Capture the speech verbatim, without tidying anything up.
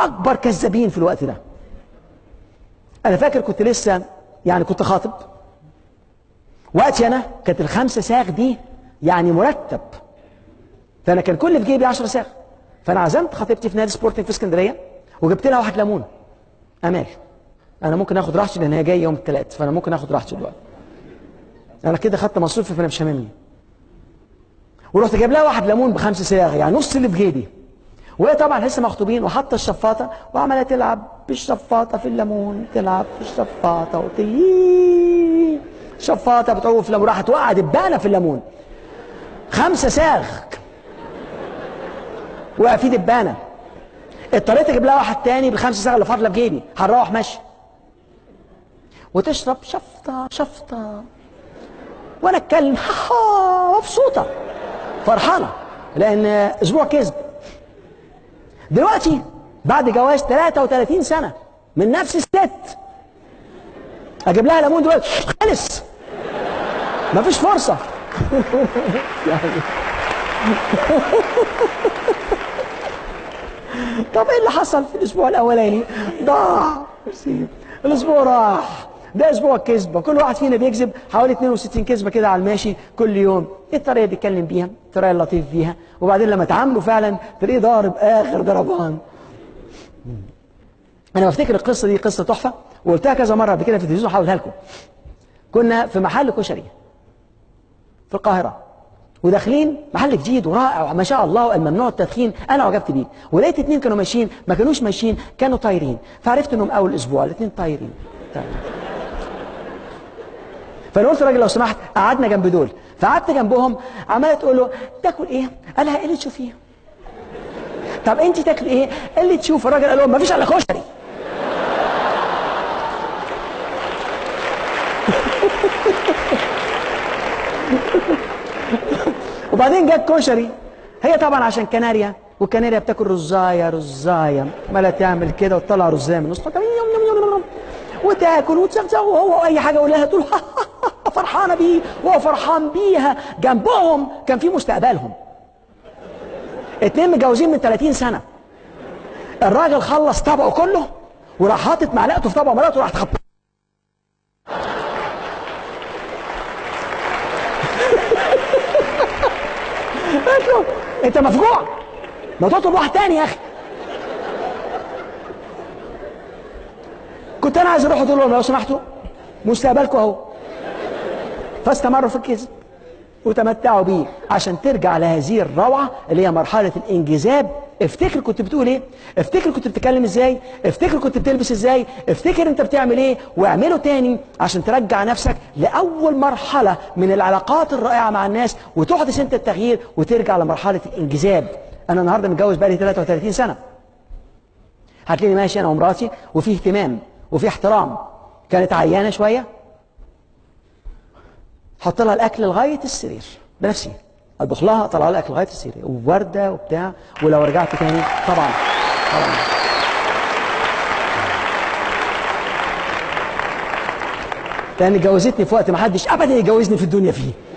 اكبر كذابين في الوقت ده. انا فاكر كنت لسه يعني كنت خاطب وقتي، انا كانت الخمسه ساغ دي يعني مرتب، فانا كان كل في جيبي عشرة ساغ. فانا عزمت خطيبتي في نادي سبورتنج في اسكندريه وجبت لها واحد ليمون. امال انا ممكن اخد راحتي لان هي جايه يوم الثلاث، فانا ممكن اخد راحتي دلوقتي، انا كده خدت مصروفي فانا مش هاممني. ورحت جايب لها واحد ليمون بخمس صاغ، يعني نص اللي في جيبي، وهي طبعا لسه مخطوبين، وحاطه الشفاطه وعماله تلعب بالشفاطه في الليمون، تلعب في الشفاطه وتي شفاطه بتعوف في الليمون، راحت وقعت دبانه في الليمون. خمسه صاغ وقع في دبانه. اضطريت اجيب لها واحد تاني بالخمسه صاغ اللي فاضله في جيبي، هنروح ماشي وتشرب شفطه شفطه وانا اتكلم مبسوطه فرحانه لان اسبوع كذب. دلوقتي بعد جواز ثلاثة وثلاثين سنه من نفس الست اجيب لها ليمون دلوقتي خلص، مفيش فرصه. طب ايه اللي حصل في الاسبوع الاولاني؟ ضاع الاسبوع، راح. ده اسبوع كذبه، كل واحد فينا بيكذب حوالي اثنين وستين كذبه كده على الماشي كل يوم. ايه الطريقه اللي بيتكلم بيها؟ الطريقه اللطيف بيها، وبعدين لما تعامله فعلا تلاقيه ضارب اخر ضربان. انا بفتكر القصه دي قصه تحفه، وقلتها كذا مره قبل كده في التلفزيون، هحاولها لكم. كنا في محل كشري في القاهره، وداخلين محل جديد ورائع وما شاء الله الممنوع التدخين، انا عجبت بيه، ولقيت اتنين كانوا ماشيين، ما كانوش ماشيين، كانوا طايرين، فعرفت انهم اول اسبوع الاتنين طايرين. فانا قلت للراجل لو سمحت، قعدنا جنب دول، فقعدت جنبهم، عماله تقول له تاكل ايه؟ قال لها ايه اللي تشوفيه؟ طب انت تاكل ايه؟ اللي تشوف. الراجل قال لهم ما فيش الا كشري. وبعدين جت كشري، هي طبعا عشان كناريا، والكناريا بتاكل رزايه رزايه، عماله تعمل كده وتطلع رزايه من النص وتاكل وتزغزغ، وهو اي حاجه يقول لها تقول فرحانه بيه وهو فرحان بيها. جنبهم كان في مستقبلهم، اتنين متجوزين من ثلاثين سنه. الراجل خلص طبقه كله وراح حاطط معلقته في طبق مراته وراح تخبط. قلت له انت مفجوع، ما تطلب واحد تاني يا اخي. كنت انا عايز اروح اقول لهم لو سمحتوا مستقبلكم اهو. فاستمروا في الكذب وتمتعوا بيه عشان ترجع لهذه الروعه اللي هي مرحله الانجذاب. افتكر كنت بتقول ايه، افتكر كنت بتتكلم ازاي، افتكر كنت بتلبس ازاي، افتكر انت بتعمل ايه، واعمله تاني عشان ترجع نفسك لاول مرحله من العلاقات الرائعه مع الناس، وتحدث انت التغيير وترجع لمرحله الانجذاب. انا النهارده متجوز بقالي ثلاثة وثلاثين سنه، هتلاقيني ماشي انا ومراتي وفي اهتمام وفي احترام. كانت عيانه شويه، حط لها الاكل لغايه السرير بنفسي، اطبخ لها، اطلع لها الاكل لغايه السرير وورده وبتاع، ولو رجعت تاني طبعا طبعا لان جوزتني في وقت ما حدش ابدا يجوزني في الدنيا فيه.